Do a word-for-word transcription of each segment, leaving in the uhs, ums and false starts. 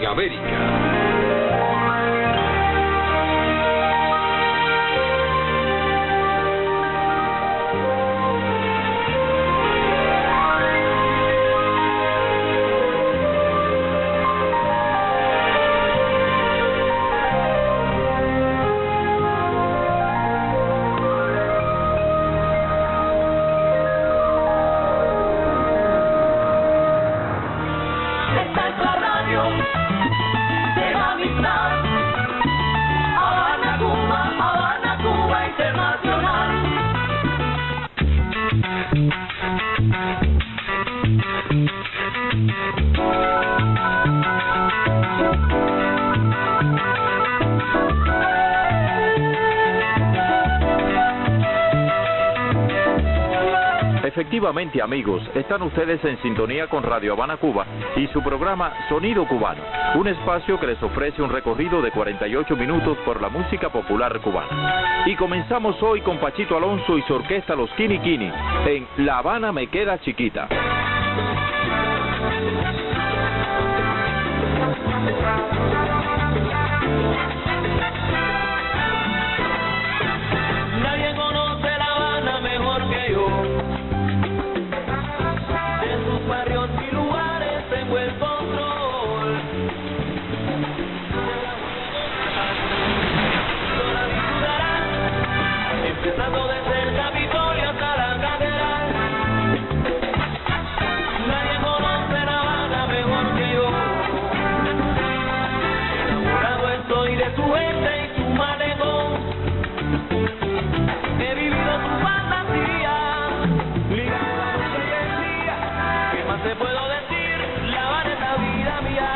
América. Efectivamente, amigos, están ustedes en sintonía con Radio Habana Cuba y su programa Sonido Cubano, un espacio que les ofrece un recorrido de cuarenta y ocho minutos por la música popular cubana. Y comenzamos hoy con Pachito Alonso y su orquesta Los Quini Quini en La Habana me queda chiquita. Nadie conoce La Habana mejor que yo. Barrios y lugares tengo el control. La disfrutarás, empezando desde el Capitolio hasta la Catedral. Nadie conoce La Habana mejor que yo. Enamorado estoy de su gente y su malecón. He vivido su fantasía, ligado a la noche y el día. ¿Qué más te puedo decir? La Habana es la vida mía.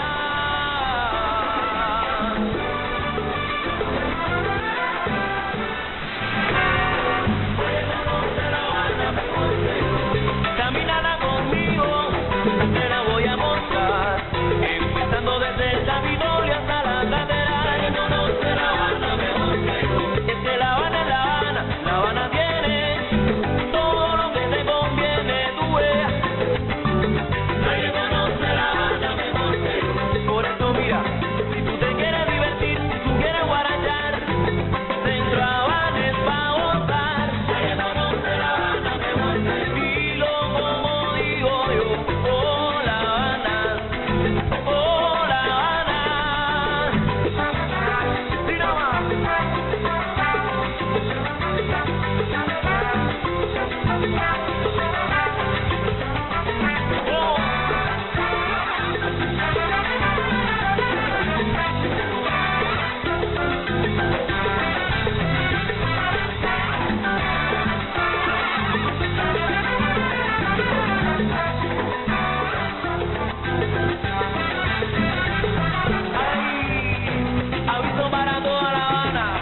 Caminará conmigo, te la voy a mostrar, empezando desde el Capitolio hasta la Catedral. No conoce La Habana mejor que yo. Es que La Habana es La Habana, La Habana tiene todo lo que te conviene, tú veas. Nadie conoce La Habana mejor que yo. Por eso mira, si tú te quieres divertir, si tú quieres guarachar, Centro Habana es pa' gozar. Nadie conoce La Habana mejor que yo. Dilo como digo yo, oh La Habana, oh La Habana. Sí, no más. Ay, aviso para toda La Habana.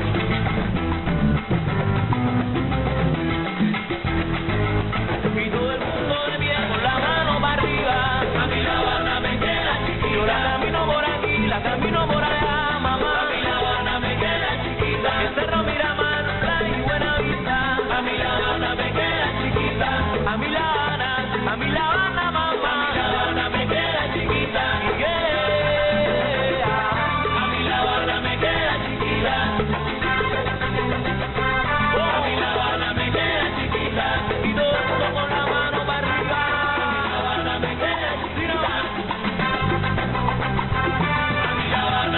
Y todo el mundo de pie con la mano para arriba. A mí La Habana me queda chiquita. Yo la camino por aquí, la camino por allá, mamá. A mí La Habana me queda chiquita. El Cerro Miramar, trae buena vista. A mí La Habana me queda chiquita. A mí La Habana, a mí La Habana, mamá. A mí La Habana me queda chiquita. Yeah. A mí La Habana me queda chiquita. Oh, a mí La Habana me queda chiquita. Y todo el mundo con la mano para arriba. A mí La Habana me queda chiquita. A mí La Habana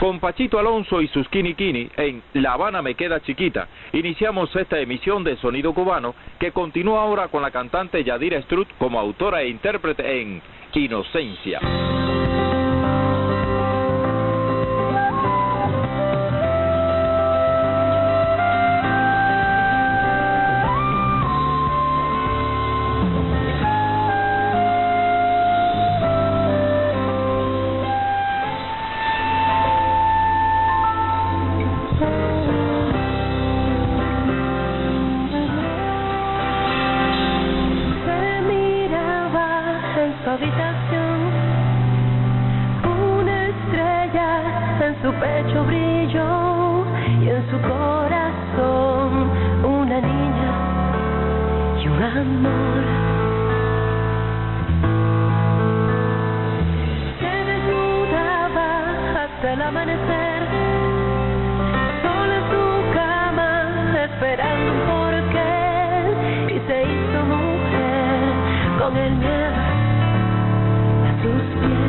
Con Pachito Alonso y sus Kini Kini en La Habana me queda chiquita, iniciamos esta emisión de Sonido Cubano, que continúa ahora con la cantante Yadira Strutt como autora e intérprete en Inocencia. Su pecho brilló y en su corazón una niña y un amor. Se desnudaba hasta el amanecer, sola en su cama esperando un porqué, y se hizo mujer con el miedo a sus pies.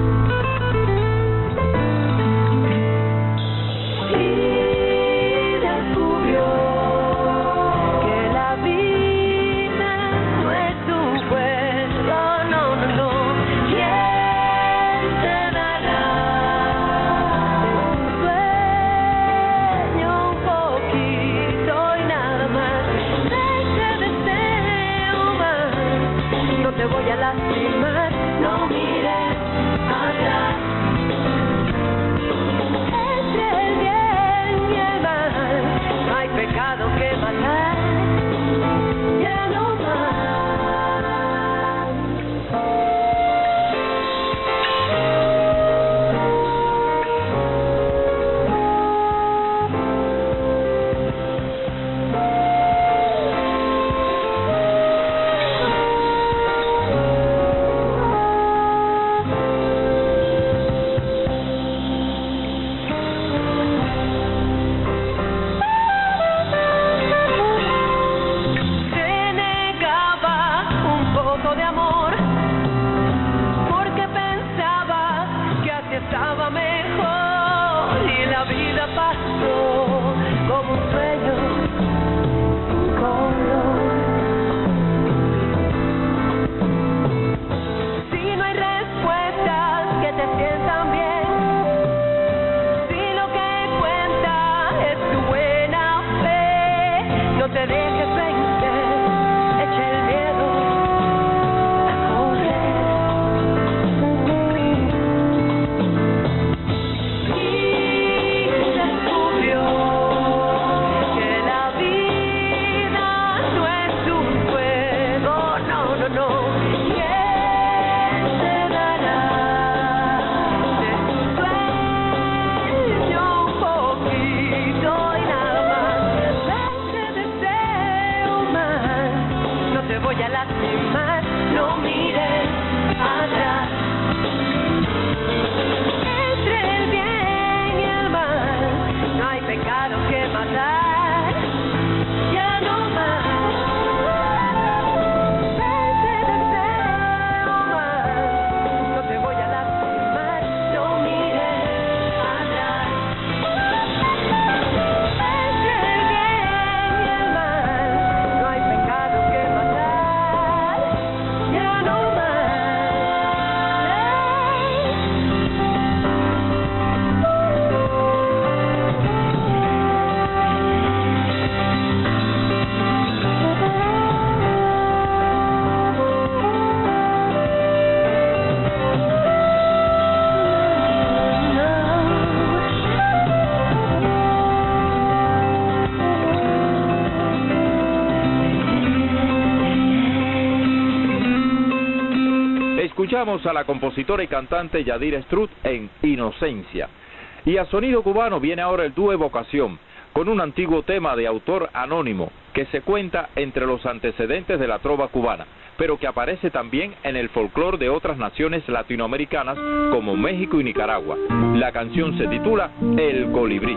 Escuchamos a la compositora y cantante Yadira Strutt en Inocencia. Y a Sonido Cubano viene ahora el dúo Evocación, con un antiguo tema de autor anónimo, que se cuenta entre los antecedentes de la trova cubana, pero que aparece también en el folclore de otras naciones latinoamericanas como México y Nicaragua. La canción se titula El Colibrí.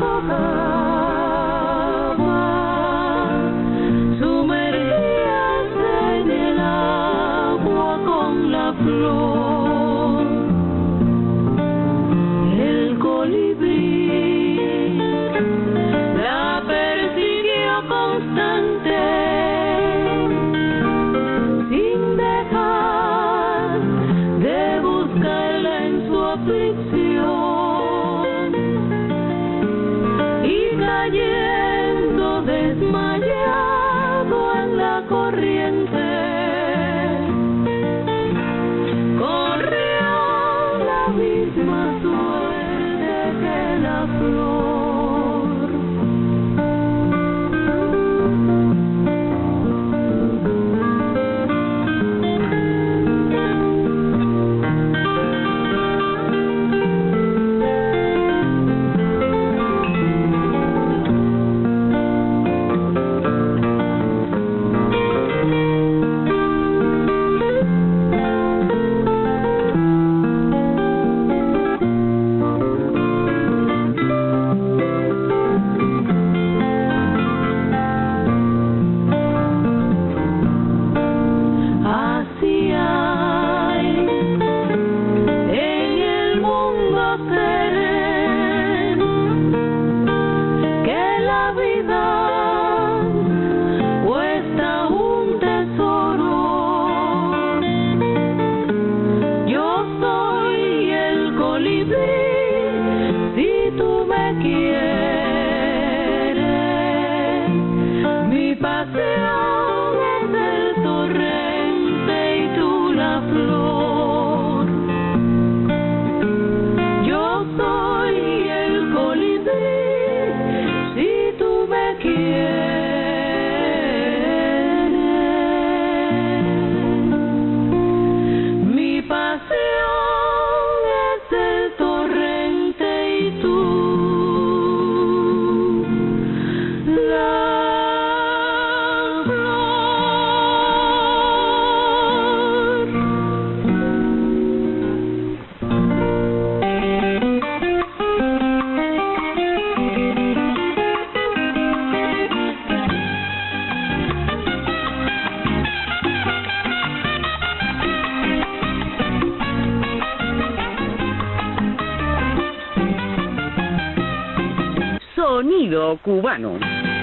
Sonido cubano.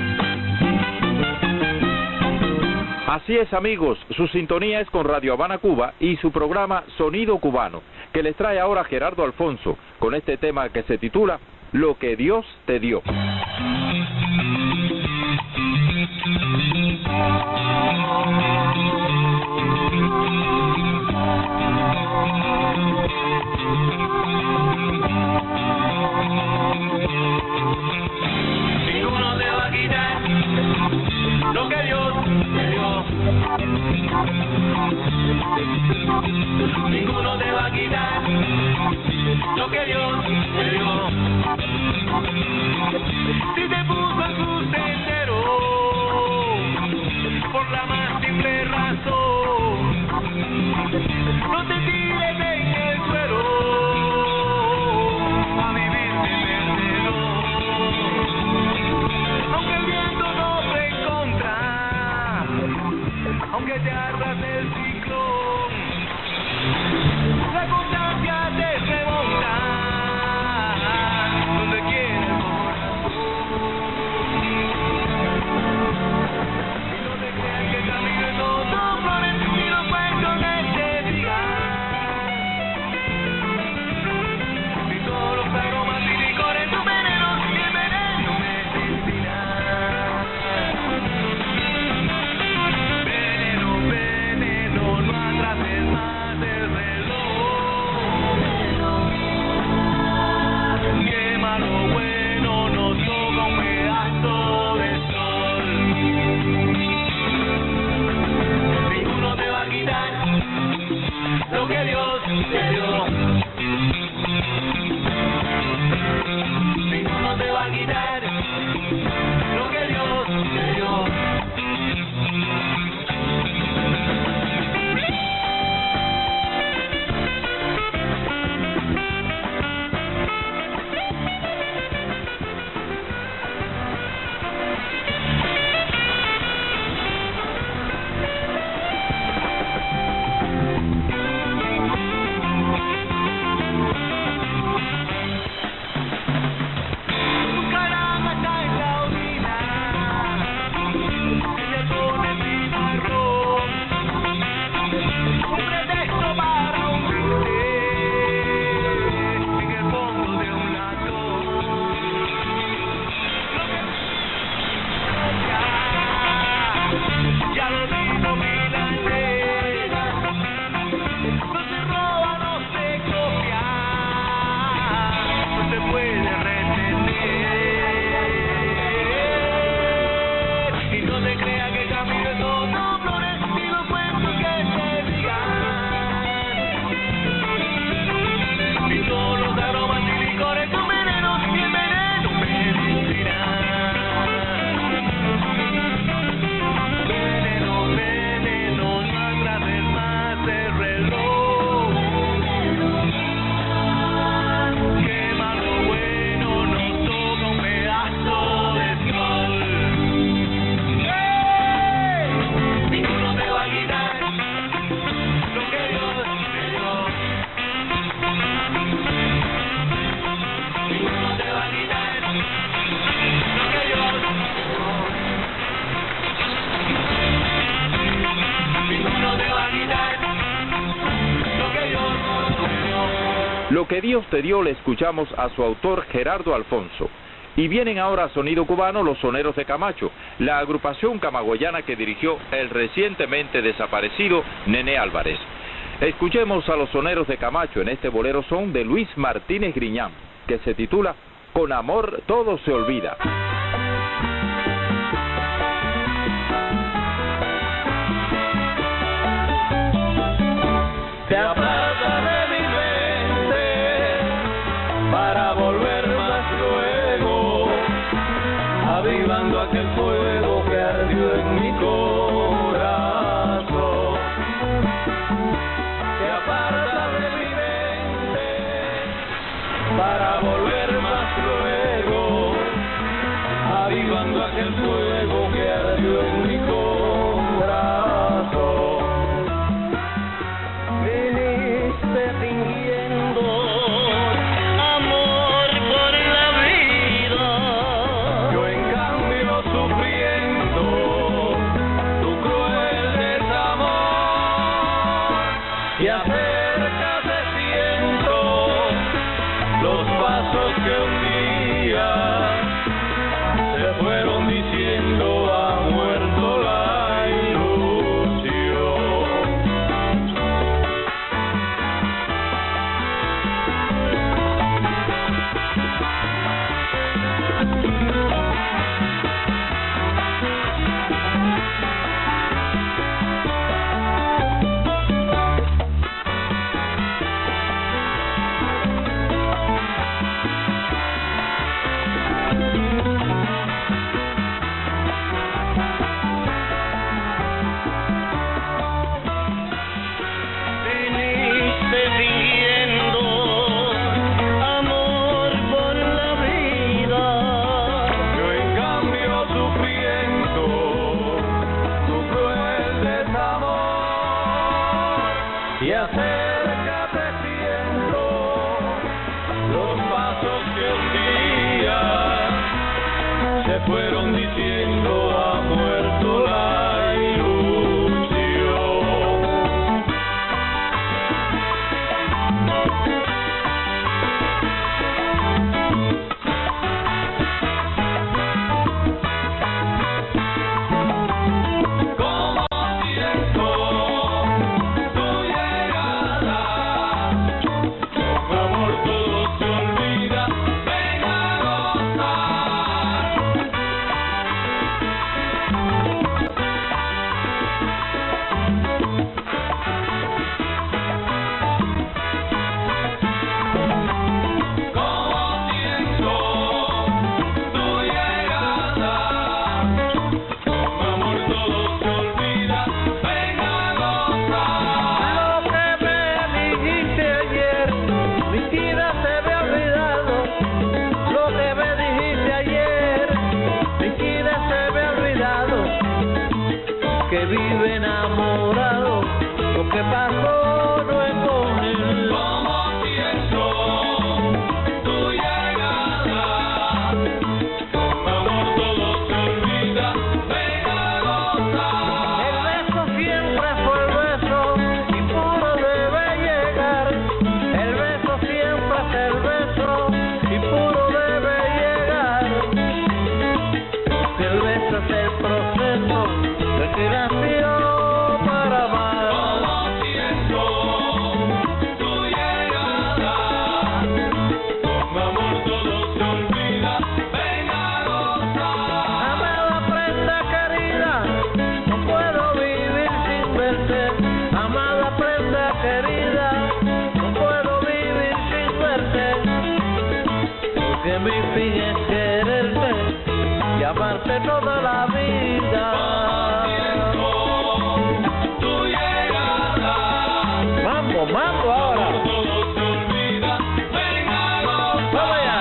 Así es, amigos, su sintonía es con Radio Habana Cuba y su programa Sonido Cubano, que les trae ahora Gerardo Alfonso con este tema que se titula Lo que Dios te dio. Ninguno te va a quitar lo que Dios te dio. Ninguno te va a quitar lo que Dios te dio. Si te puso en su sendero por la más simple razón, no te tires en el suelo a vivir de perdedor. Aunque el viento no te encontra, aunque te arrase el ciclón, la constancia te remonta donde quiere el corazón. Y no te creas que el camino es todo flores y los cuentos que te digan. Si todos los aromas y licores son venenos y el veneno medicinal. Veneno, veneno, no atrases más el reloj. Quema lo bueno, nos toca un pedazo de sol. Ninguno te va a quitar lo que Dios te dio. Ninguno te va a quitar lo que Dios te dio. Lo que Dios te dio le escuchamos a su autor Gerardo Alfonso. Y vienen ahora a Sonido Cubano los Soneros de Camacho, la agrupación camagüeyana que dirigió el recientemente desaparecido Nené Álvarez. Escuchemos a los Soneros de Camacho en este bolero son de Luis Martínez Griñán, que se titula Con amor todo se olvida. Se aparta de mi mente para volver más luego, avivando aquel fuego que ardió en mi corazón. Se aparta de mi mente para volver más luego, avivando aquel fuego que ardió en mi corazón. Toda la vida. Mambo, mambo ahora. Vamos allá.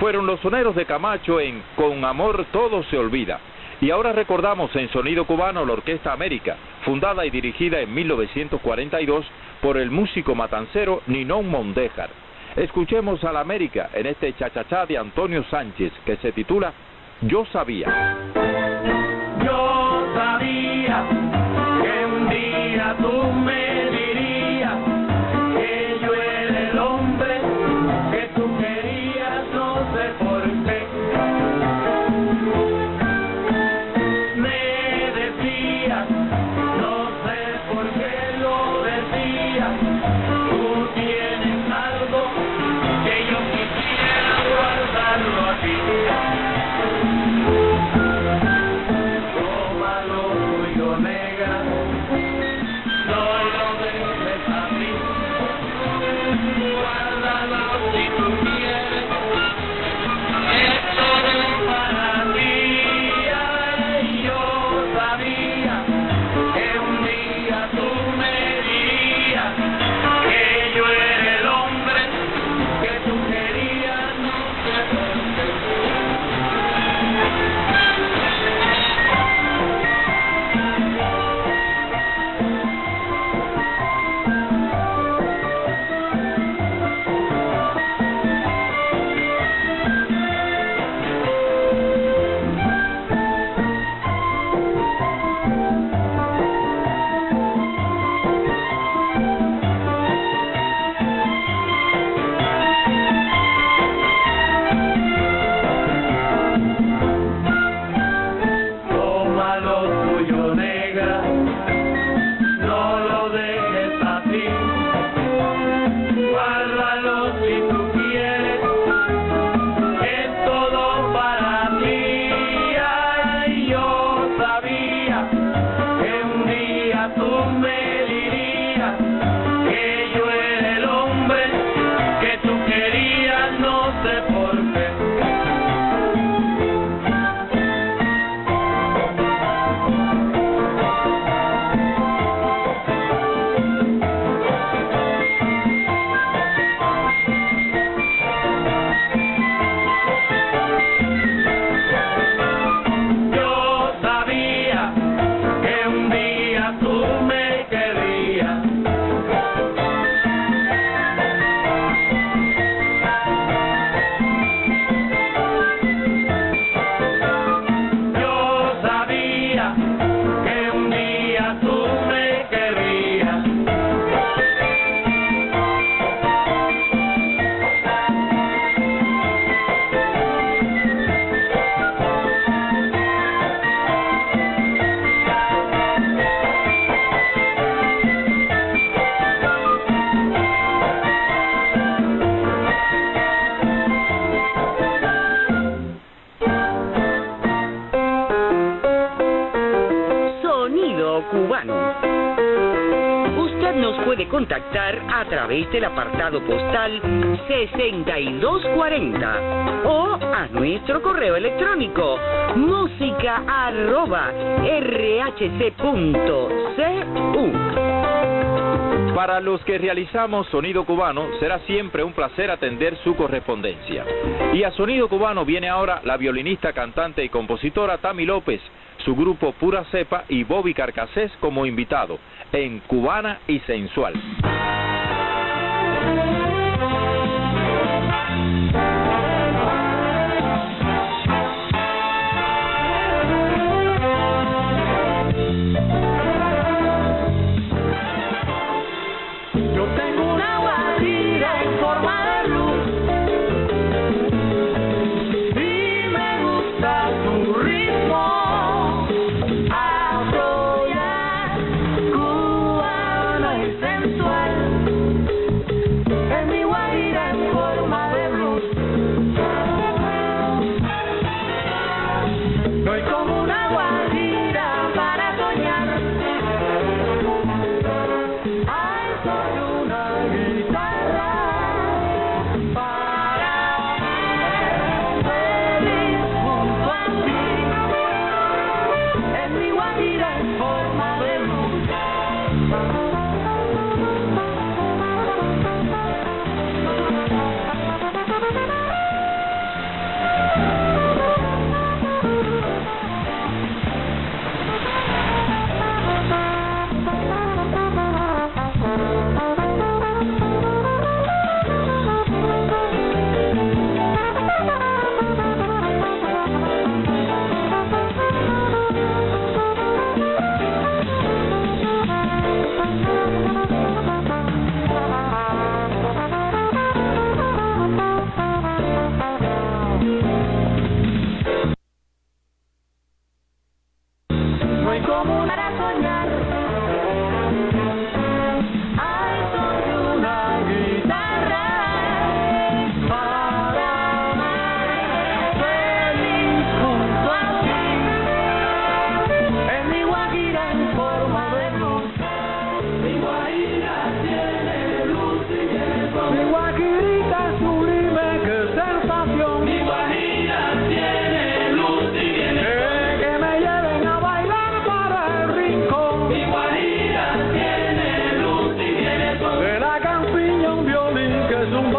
fueron los soneros de Camacho en Con Amor Todo Se Olvida. Y ahora recordamos en Sonido Cubano la Orquesta América, fundada y dirigida en mil novecientos cuarenta y dos por el músico matancero Ninón Mondéjar. Escuchemos a la América en este chachachá de Antonio Sánchez que se titula Yo Sabía. Yo sabía que un día tú me dirías que yo era el hombre que tú querías, no sé por qué. Me decías, no sé por qué lo decías, tú tienes algo que yo quisiera guardarlo aquí. Cubano. Usted nos puede contactar a través del apartado postal sesenta y dos cuarenta o a nuestro correo electrónico música arroba r h c punto c u. Para los que realizamos Sonido Cubano, será siempre un placer atender su correspondencia. Y a Sonido Cubano viene ahora la violinista, cantante y compositora Tami López, su grupo Pura Cepa y Bobby Carcassés como invitado, en Cubana y Sensual. Yo tengo una guarida en forma de luz y me gusta tu ritmo afro jazz, cubano y sensual. Es mi guarida en forma de blues. Soy como una guarida para soñar. Ay, soy una guitarra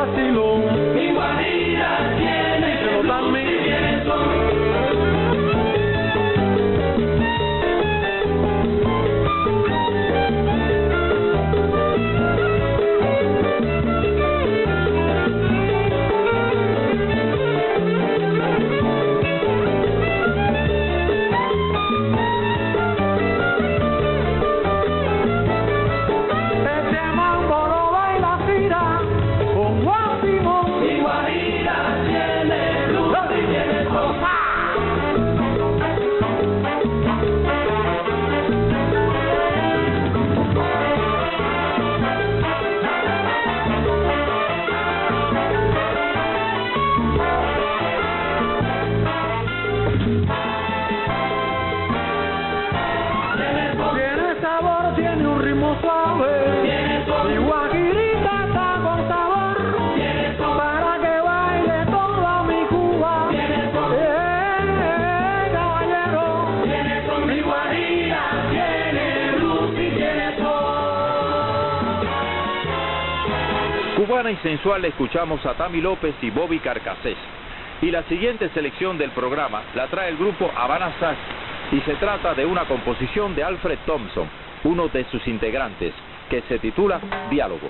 vacilón. Mi guarida tiene Díselo, Sammy. tiene son. Este mambo lo baila Cira con Juan Simón. Mi guarida tiene luz y tiene sol. Tiene sabor, tiene un ritmo suave. Tiene sol. Mi guajirita está con sabor. Tiene sol. Para que baile toda mi Cuba. Tiene sol. Eh, caballero. Tiene sol. Mi guarida tiene luz y tiene sol. Cubana y sensual escuchamos a Tami López y Bobby Carcassés. Y la siguiente selección del programa la trae el grupo Habana Sax y se trata de una composición de Alfred Thompson, uno de sus integrantes, que se titula Diálogo.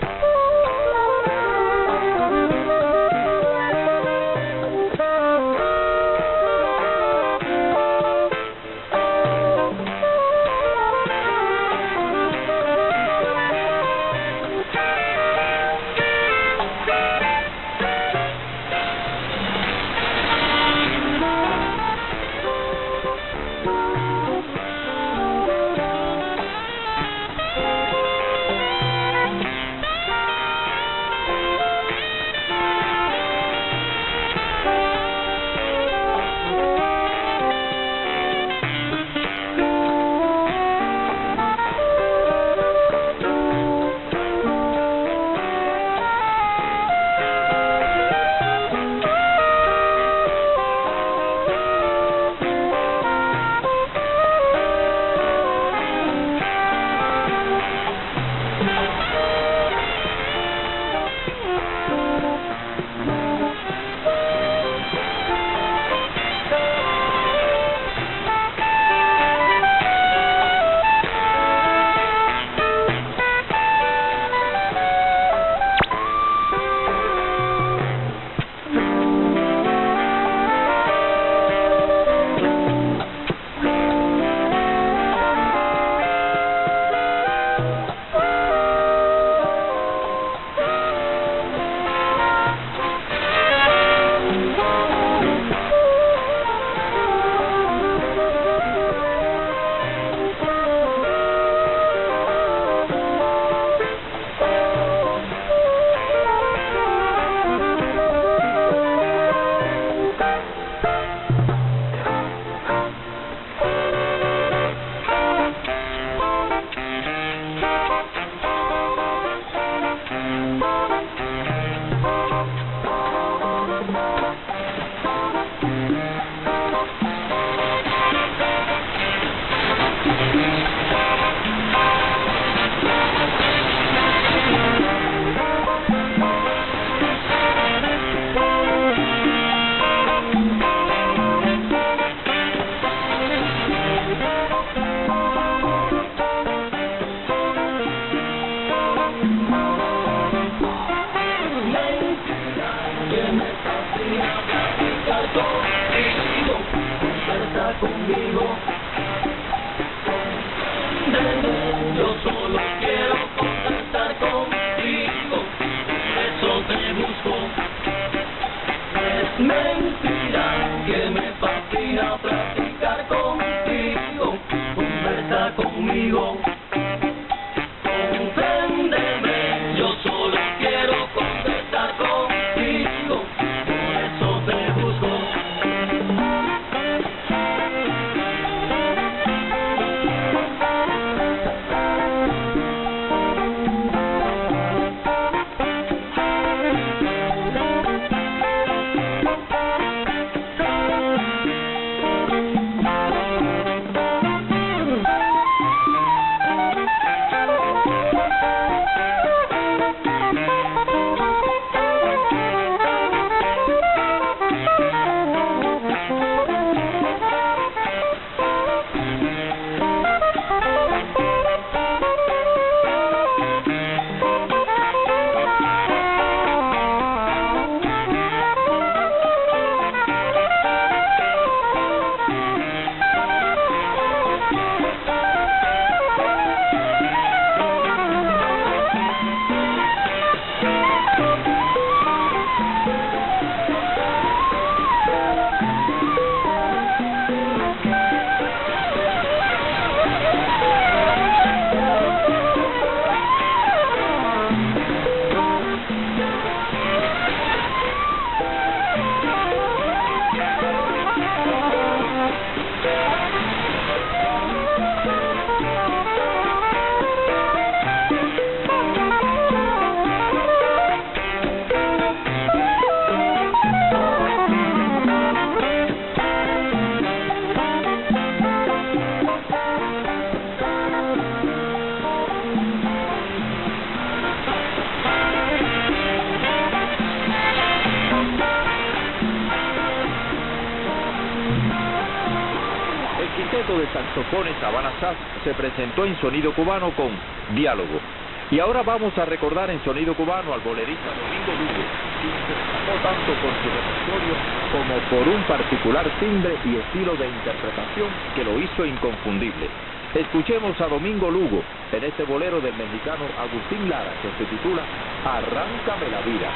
cuarteto de saxofones Habana Sax se presentó en Sonido Cubano con Diálogo. Y ahora vamos a recordar en Sonido Cubano al bolerista Domingo Lugo, quien se destacó tanto por su repertorio como por un particular timbre y estilo de interpretación que lo hizo inconfundible. Escuchemos a Domingo Lugo en este bolero del mexicano Agustín Lara, que se titula Arráncame la vida.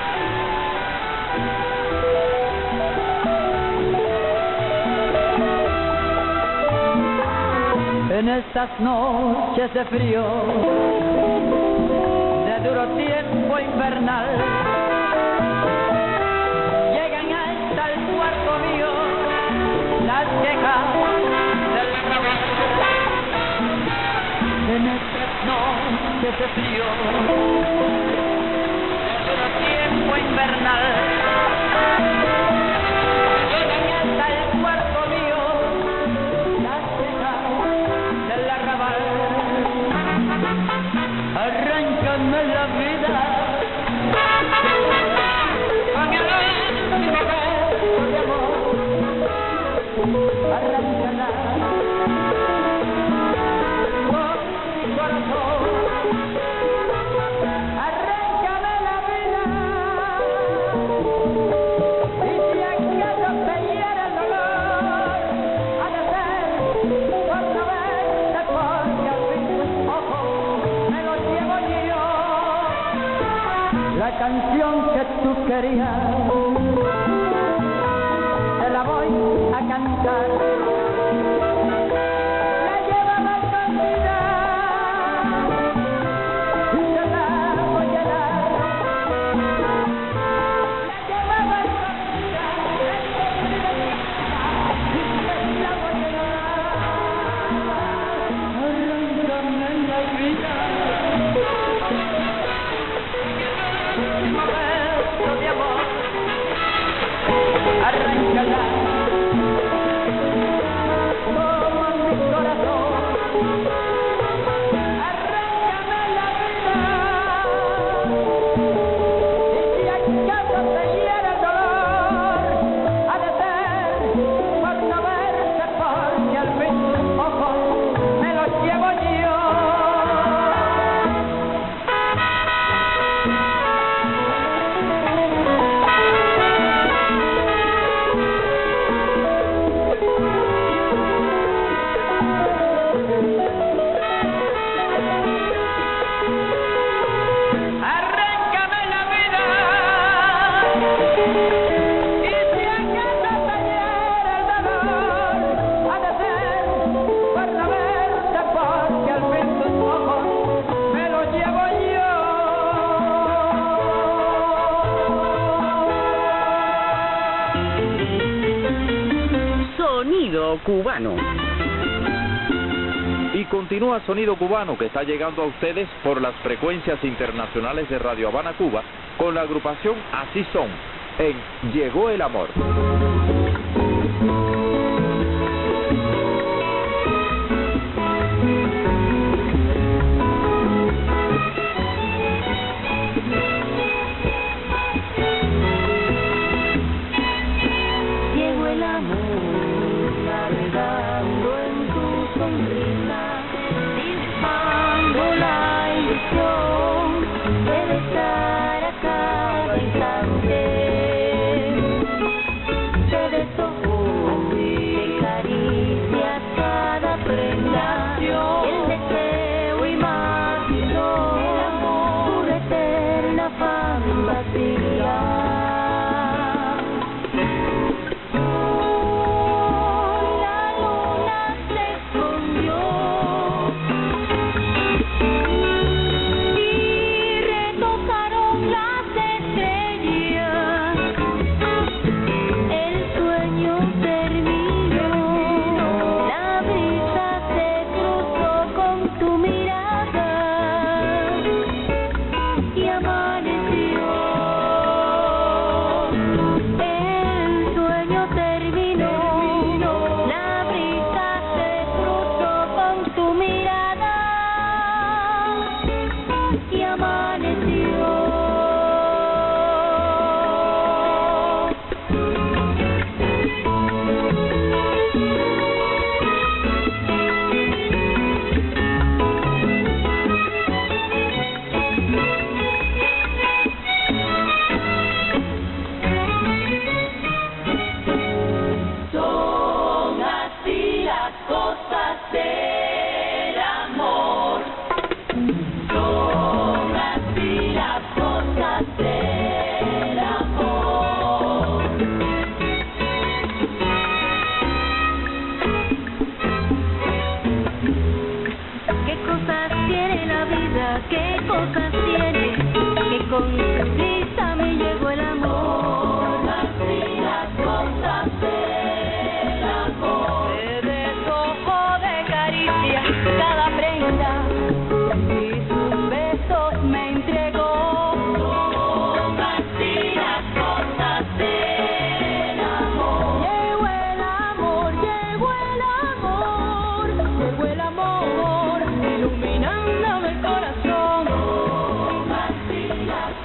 En estas noches de frío, de duro tiempo invernal, llegan hasta el cuarto mío las quejas del rabal. En estas noches de frío, de duro tiempo invernal, llegan hasta el cuarto mío las quejas del arrabal. Arráncame la vida con el último beso de amor. Arráncala con mi corazón. Arráncame la vida, y si acaso te hiera el dolor, ha de ser por no verte, porque al fin tus ojos me los llevo yo. La canción que tú querías te la voy a cantar. La llevaba escondida y te la voy a dar. La llevaba escondida, escondida, y te la voy a dar. Arráncame la vida, último beso de amor. Arráncala como mi corazón. Arráncame la vida, y si acaso te hiera el dolor, ha de ser por no verte, porque al fin tus ojos me los llevo yo. Arráncame la vida, y si acaso te hiera el dolor, ha de ser por no verte, porque al fin tus ojos me los llevo yo. Sonido Cubano. Y continúa Sonido Cubano, que está llegando a ustedes por las frecuencias internacionales de Radio Habana Cuba, con la agrupación Así Son, en Llegó el Amor. Llegó el amor, navegando en tu sonrisa, dibujando la ilusión de besar a cada instante. Te desojos, te caricia cada prenda, y el deseo imaginó el amor, una eterna fantasía.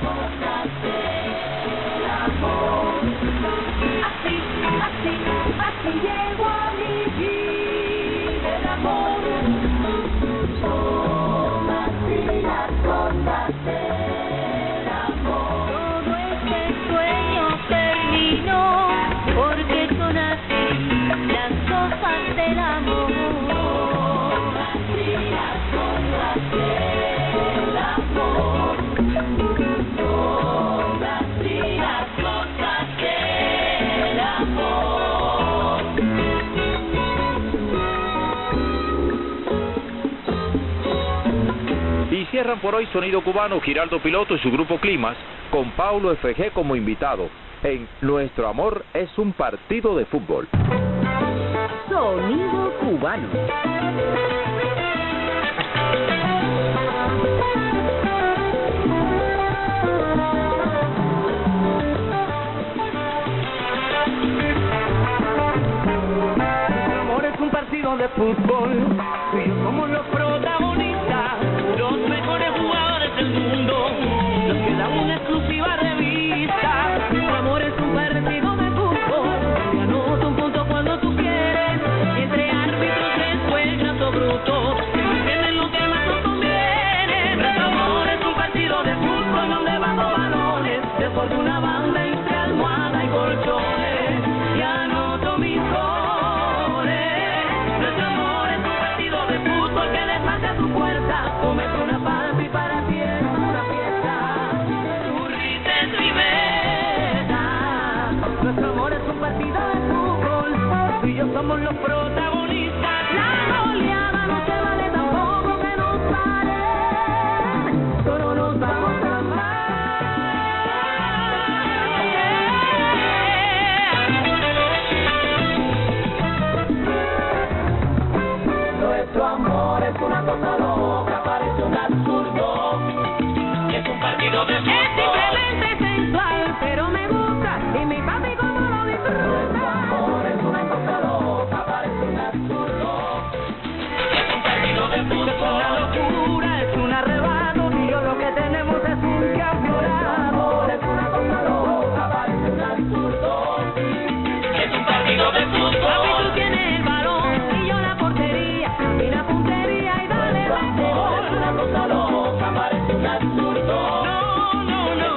Así, así, así llegó a mi vida el amor. Son así las cosas del amor. Todo este sueño terminó porque son así las cosas del amor. Son así las cosas del amor. Son así las cosas del amor. Y cierran por hoy Sonido Cubano Giraldo Piloto y su grupo Climas con Paulo F G como invitado en Nuestro Amor es un partido de fútbol. Sonido Cubano. Nuestro amor es un partido de fútbol, tú y yo somos los protagonistas, los mejores jugadores del mundo, los que dan una exclusiva revista. Nuestro amor es un partido de fútbol, te anoto un punto cuando tú quieres, y entre árbitros después el trato bruto, que no entienden lo que más nos conviene. Nuestro amor es un partido de fútbol donde bajo balones, después de una banda entre almohada y colchones, y anoto mis goles. Nuestro amor es un partido de fútbol que despace a tu puerta, tú metes una falta y para ti es una fiesta. Tu risa es mi meta. Nuestro amor es un partido de fútbol, tú y yo somos los protagonistas. La goleada no se vale tampoco que nos pare, solo nos vamos a amar. Nuestro amor es una cosa loca, parece un absurdo. Es un partido de fútbol. Es simplemente sensual, pero me gusta y mi papi como lo disfruta. Nuestro amor es una cosa loca, parece un absurdo. Es un partido de fútbol. Es una locura, es un arrebato y yo lo que tenemos es un campeonato. Es una cosa loca, parece un absurdo. Es un partido de fútbol. Papi, tú tienes el balón y yo la portería y la puntería y dale, vamos. Es una cosa loca, parece un absurdo. No, no, no.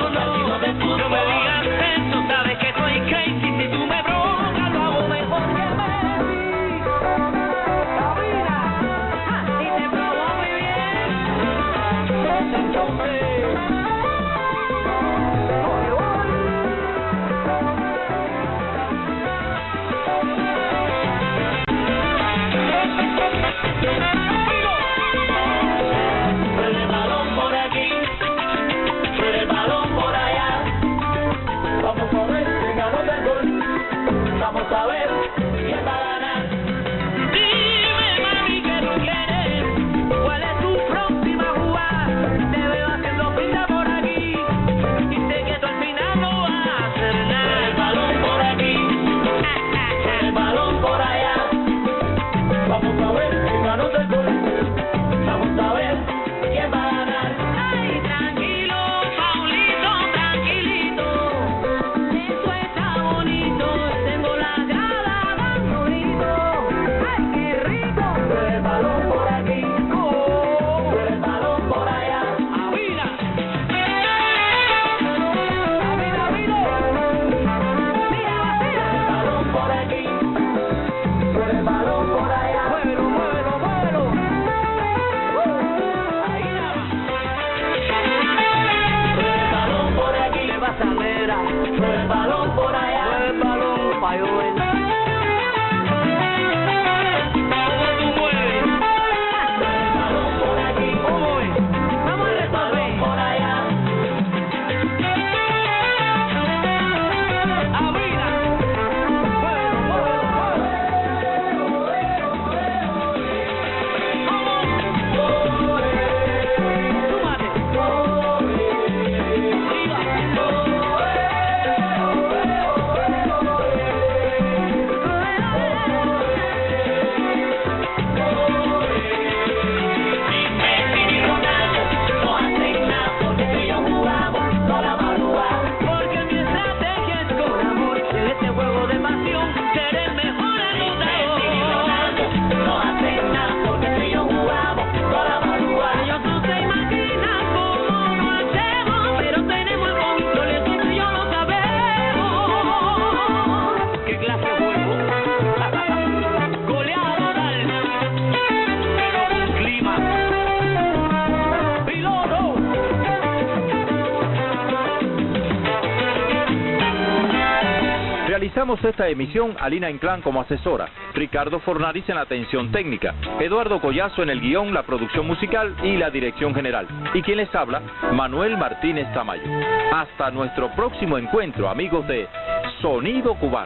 Realizamos esta emisión Alina Inclán como asesora, Ricardo Fornariz en la atención técnica, Eduardo Collazo en el guión, la producción musical y la dirección general. Y quien les habla, Manuel Martínez Tamayo. Hasta nuestro próximo encuentro, amigos de Sonido Cubano.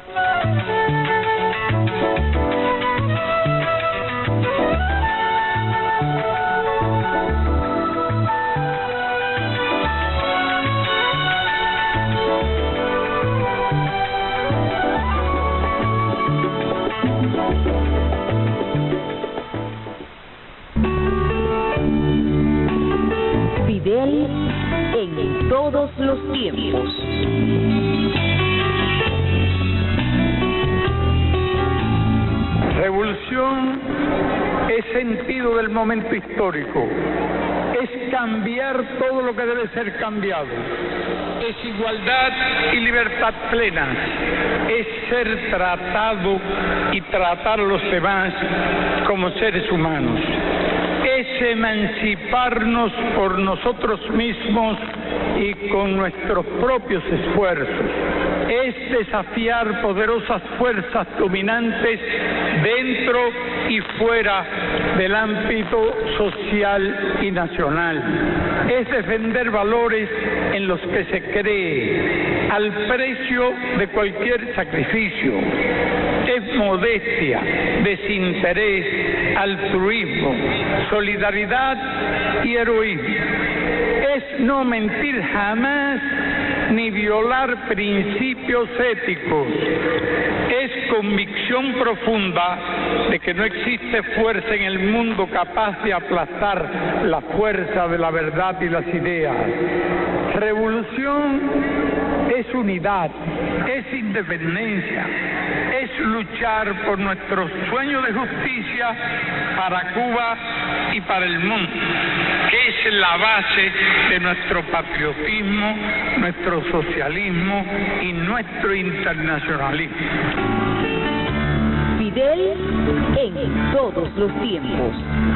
Fidel en todos los tiempos. Revolución es sentido del momento histórico, es cambiar todo lo que debe ser cambiado, es igualdad y libertad plena, es ser tratado y tratar a los demás como seres humanos, es emanciparnos por nosotros mismos y con nuestros propios esfuerzos, es desafiar poderosas fuerzas dominantes dentro y fuera del ámbito social y nacional, es defender valores en los que se cree al precio de cualquier sacrificio, es modestia, desinterés, altruismo, solidaridad y heroísmo, es no mentir jamás ni violar principios éticos, es convicción profunda de que no existe fuerza en el mundo capaz de aplastar la fuerza de la verdad y las ideas. Revolución es unidad, es independencia, es luchar por nuestro sueño de justicia para Cuba y para el mundo, que es la base de nuestro patriotismo, nuestro socialismo y nuestro internacionalismo. Fidel en todos los tiempos.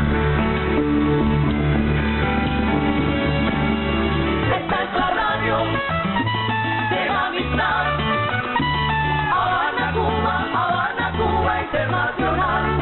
Esta es la radio de la amistad. Habana, Cuba, Habana, Cuba Internacional.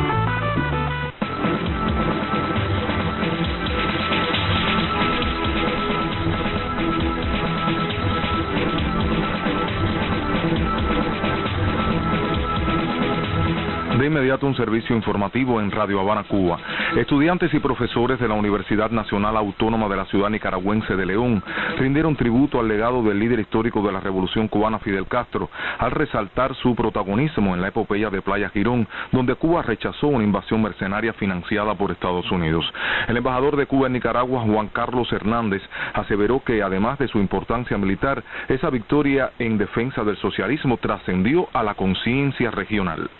De inmediato un servicio informativo en Radio Habana, Cuba. Estudiantes y profesores de la Universidad Nacional Autónoma de la ciudad nicaragüense de León rindieron tributo al legado del líder histórico de la Revolución Cubana, Fidel Castro, al resaltar su protagonismo en la epopeya de Playa Girón, donde Cuba rechazó una invasión mercenaria financiada por Estados Unidos. El embajador de Cuba en Nicaragua, Juan Carlos Hernández, aseveró que además de su importancia militar, esa victoria en defensa del socialismo trascendió a la conciencia regional.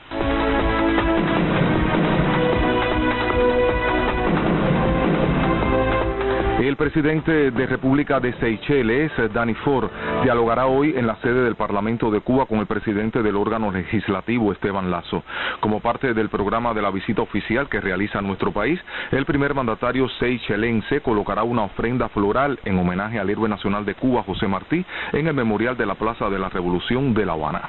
El presidente de República de Seychelles, Danny Ford, dialogará hoy en la sede del Parlamento de Cuba con el presidente del órgano legislativo, Esteban Lazo. Como parte del programa de la visita oficial que realiza a nuestro país, el primer mandatario seychelense colocará una ofrenda floral en homenaje al héroe nacional de Cuba, José Martí, en el memorial de la Plaza de la Revolución de La Habana.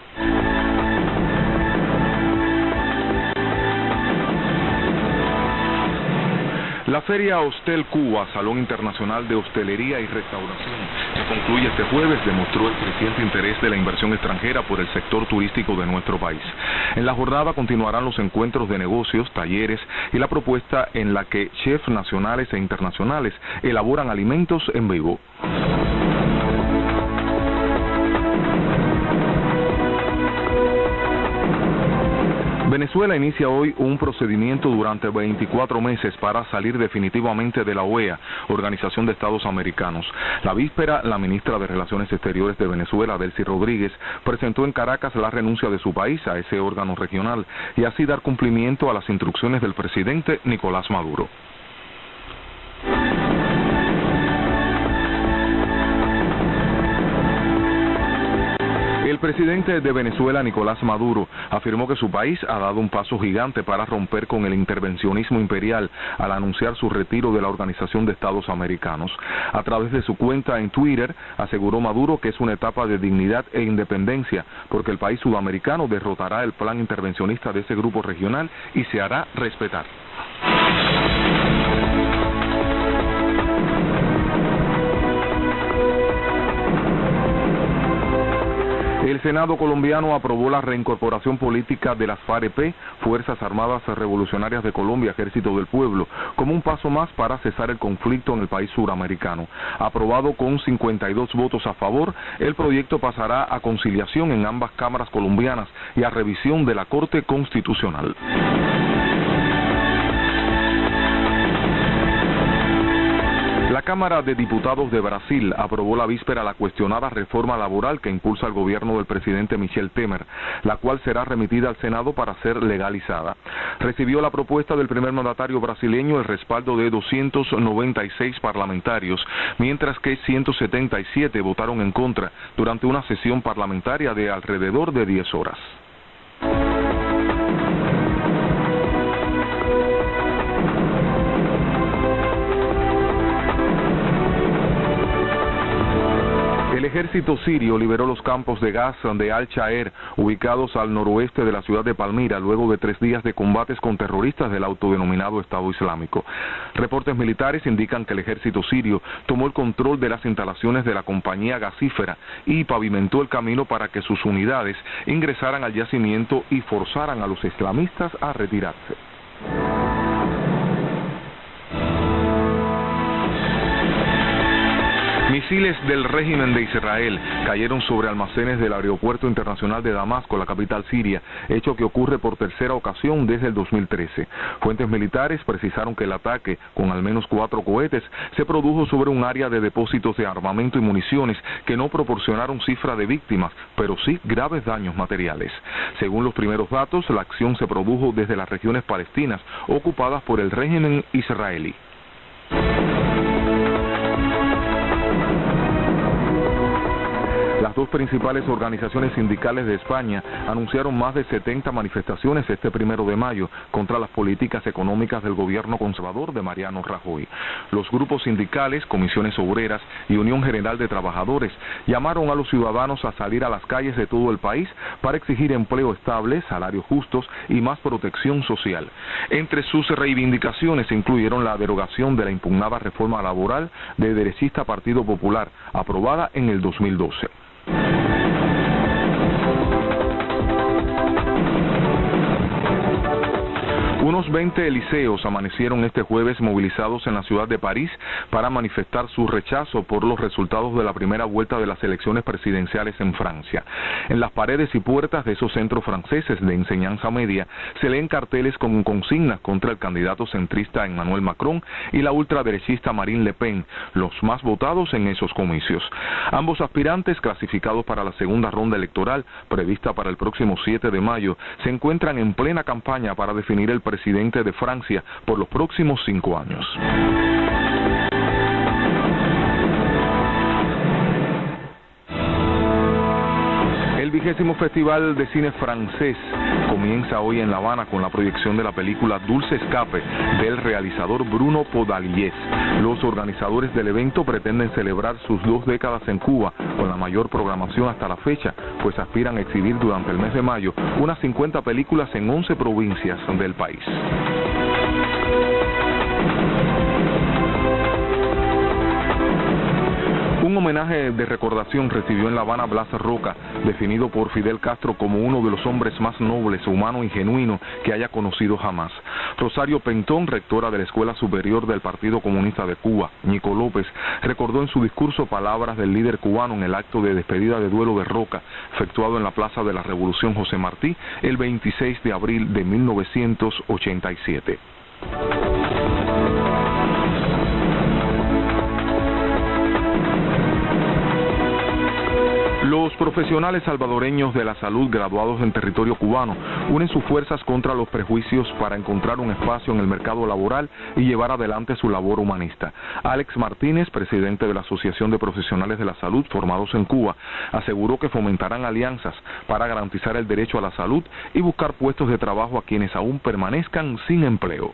La Feria Hostel Cuba, Salón Internacional de Hostelería y Restauración, que concluye este jueves, demostró el creciente interés de la inversión extranjera por el sector turístico de nuestro país. En la jornada continuarán los encuentros de negocios, talleres y la propuesta en la que chefs nacionales e internacionales elaboran alimentos en vivo. Venezuela inicia hoy un procedimiento durante veinticuatro meses para salir definitivamente de la O E A, Organización de Estados Americanos. La víspera, la ministra de Relaciones Exteriores de Venezuela, Delcy Rodríguez, presentó en Caracas la renuncia de su país a ese órgano regional y así dar cumplimiento a las instrucciones del presidente Nicolás Maduro. El presidente de Venezuela, Nicolás Maduro, afirmó que su país ha dado un paso gigante para romper con el intervencionismo imperial al anunciar su retiro de la Organización de Estados Americanos. A través de su cuenta en Twitter, aseguró Maduro que es una etapa de dignidad e independencia, porque el país sudamericano derrotará el plan intervencionista de ese grupo regional y se hará respetar. El Senado colombiano aprobó la reincorporación política de las FAREP, Fuerzas Armadas Revolucionarias de Colombia, Ejército del Pueblo, como un paso más para cesar el conflicto en el país suramericano. Aprobado con cincuenta y dos votos a favor, el proyecto pasará a conciliación en ambas cámaras colombianas y a revisión de la Corte Constitucional. La Cámara de Diputados de Brasil aprobó la víspera la cuestionada reforma laboral que impulsa el gobierno del presidente Michel Temer, la cual será remitida al Senado para ser legalizada. Recibió la propuesta del primer mandatario brasileño el respaldo de doscientos noventa y seis parlamentarios, mientras que ciento setenta y siete votaron en contra durante una sesión parlamentaria de alrededor de diez horas. El ejército sirio liberó los campos de gas de Al-Shaer, ubicados al noroeste de la ciudad de Palmira, luego de tres días de combates con terroristas del autodenominado Estado Islámico. Reportes militares indican que el ejército sirio tomó el control de las instalaciones de la compañía gasífera y pavimentó el camino para que sus unidades ingresaran al yacimiento y forzaran a los islamistas a retirarse. Misiles del régimen de Israel cayeron sobre almacenes del aeropuerto internacional de Damasco, la capital siria, hecho que ocurre por tercera ocasión desde el dos mil trece. Fuentes militares precisaron que el ataque, con al menos cuatro cohetes, se produjo sobre un área de depósitos de armamento y municiones que no proporcionaron cifra de víctimas, pero sí graves daños materiales. Según los primeros datos, la acción se produjo desde las regiones palestinas ocupadas por el régimen israelí. Las dos principales organizaciones sindicales de España anunciaron más de setenta manifestaciones este primero de mayo contra las políticas económicas del gobierno conservador de Mariano Rajoy. Los grupos sindicales, comisiones obreras y Unión General de Trabajadores llamaron a los ciudadanos a salir a las calles de todo el país para exigir empleo estable, salarios justos y más protección social. Entre sus reivindicaciones incluyeron la derogación de la impugnada reforma laboral del derechista Partido Popular, aprobada en el dos mil doce. Unos veinte liceos amanecieron este jueves movilizados en la ciudad de París para manifestar su rechazo por los resultados de la primera vuelta de las elecciones presidenciales en Francia. En las paredes y puertas de esos centros franceses de enseñanza media se leen carteles con consignas contra el candidato centrista Emmanuel Macron y la ultraderechista Marine Le Pen, los más votados en esos comicios. Ambos aspirantes, clasificados para la segunda ronda electoral, prevista para el próximo siete de mayo, se encuentran en plena campaña para definir el presidente de Francia por los próximos cinco años. El vigésimo Festival de Cine Francés comienza hoy en La Habana con la proyección de la película Dulce Escape del realizador Bruno Podalies. Los organizadores del evento pretenden celebrar sus dos décadas en Cuba con la mayor programación hasta la fecha, pues aspiran a exhibir durante el mes de mayo unas cincuenta películas en once provincias del país. Un homenaje de recordación recibió en La Habana Blas Roca, definido por Fidel Castro como uno de los hombres más nobles, humano y genuino que haya conocido jamás. Rosario Pentón, rectora de la Escuela Superior del Partido Comunista de Cuba, Ñico López, recordó en su discurso palabras del líder cubano en el acto de despedida de duelo de Roca, efectuado en la Plaza de la Revolución José Martí el veintiséis de abril de mil novecientos ochenta y siete. Los profesionales salvadoreños de la salud graduados en territorio cubano unen sus fuerzas contra los prejuicios para encontrar un espacio en el mercado laboral y llevar adelante su labor humanista. Alex Martínez, presidente de la Asociación de Profesionales de la Salud formados en Cuba, aseguró que fomentarán alianzas para garantizar el derecho a la salud y buscar puestos de trabajo a quienes aún permanezcan sin empleo.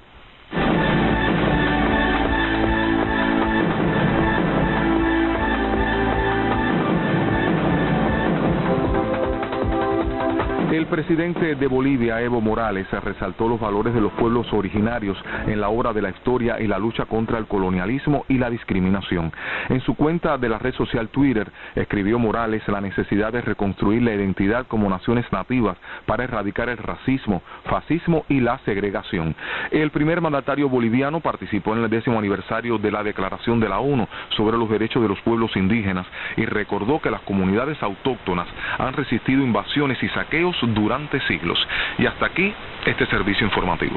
El presidente de Bolivia, Evo Morales, resaltó los valores de los pueblos originarios en la obra de la historia y la lucha contra el colonialismo y la discriminación. En su cuenta de la red social Twitter, escribió Morales la necesidad de reconstruir la identidad como naciones nativas para erradicar el racismo, fascismo y la segregación. El primer mandatario boliviano participó en el décimo aniversario de la Declaración de la ONU sobre los derechos de los pueblos indígenas y recordó que las comunidades autóctonas han resistido invasiones y saqueos durante siglos. Y hasta aquí este servicio informativo.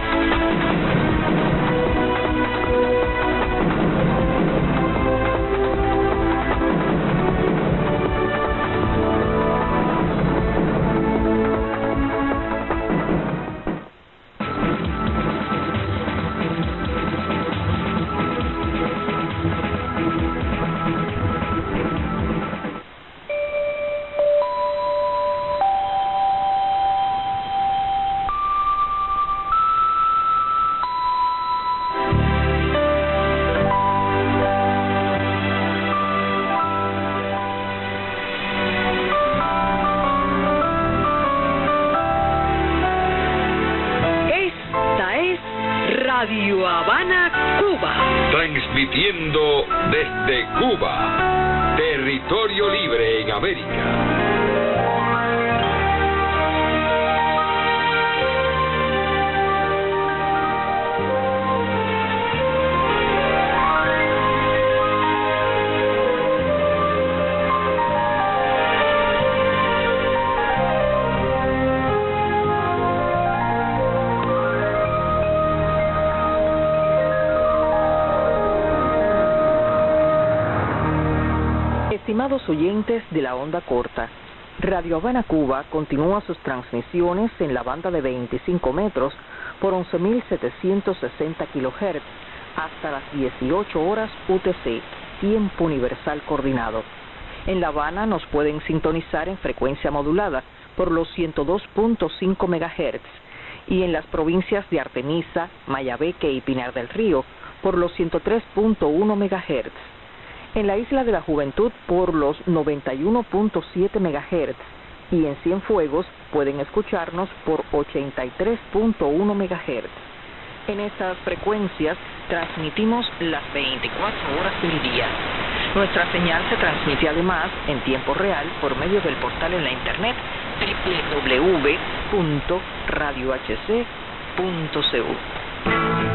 Radio Habana, Cuba. Transmitiendo desde Cuba, territorio libre en América. Estimados oyentes de la onda corta, Radio Habana Cuba continúa sus transmisiones en la banda de veinticinco metros por once mil setecientos sesenta kilohertz hasta las dieciocho horas U T C, tiempo universal coordinado. En La Habana nos pueden sintonizar en frecuencia modulada por los ciento dos punto cinco megahertz y en las provincias de Artemisa, Mayabeque y Pinar del Río por los ciento tres punto uno megahertz. En la Isla de la Juventud por los noventa y uno punto siete megahertz y en Cienfuegos pueden escucharnos por ochenta y tres punto uno megahertz. En estas frecuencias transmitimos las veinticuatro horas del día. Nuestra señal se transmite además en tiempo real por medio del portal en la internet doble u doble u doble u punto radio h c punto c u.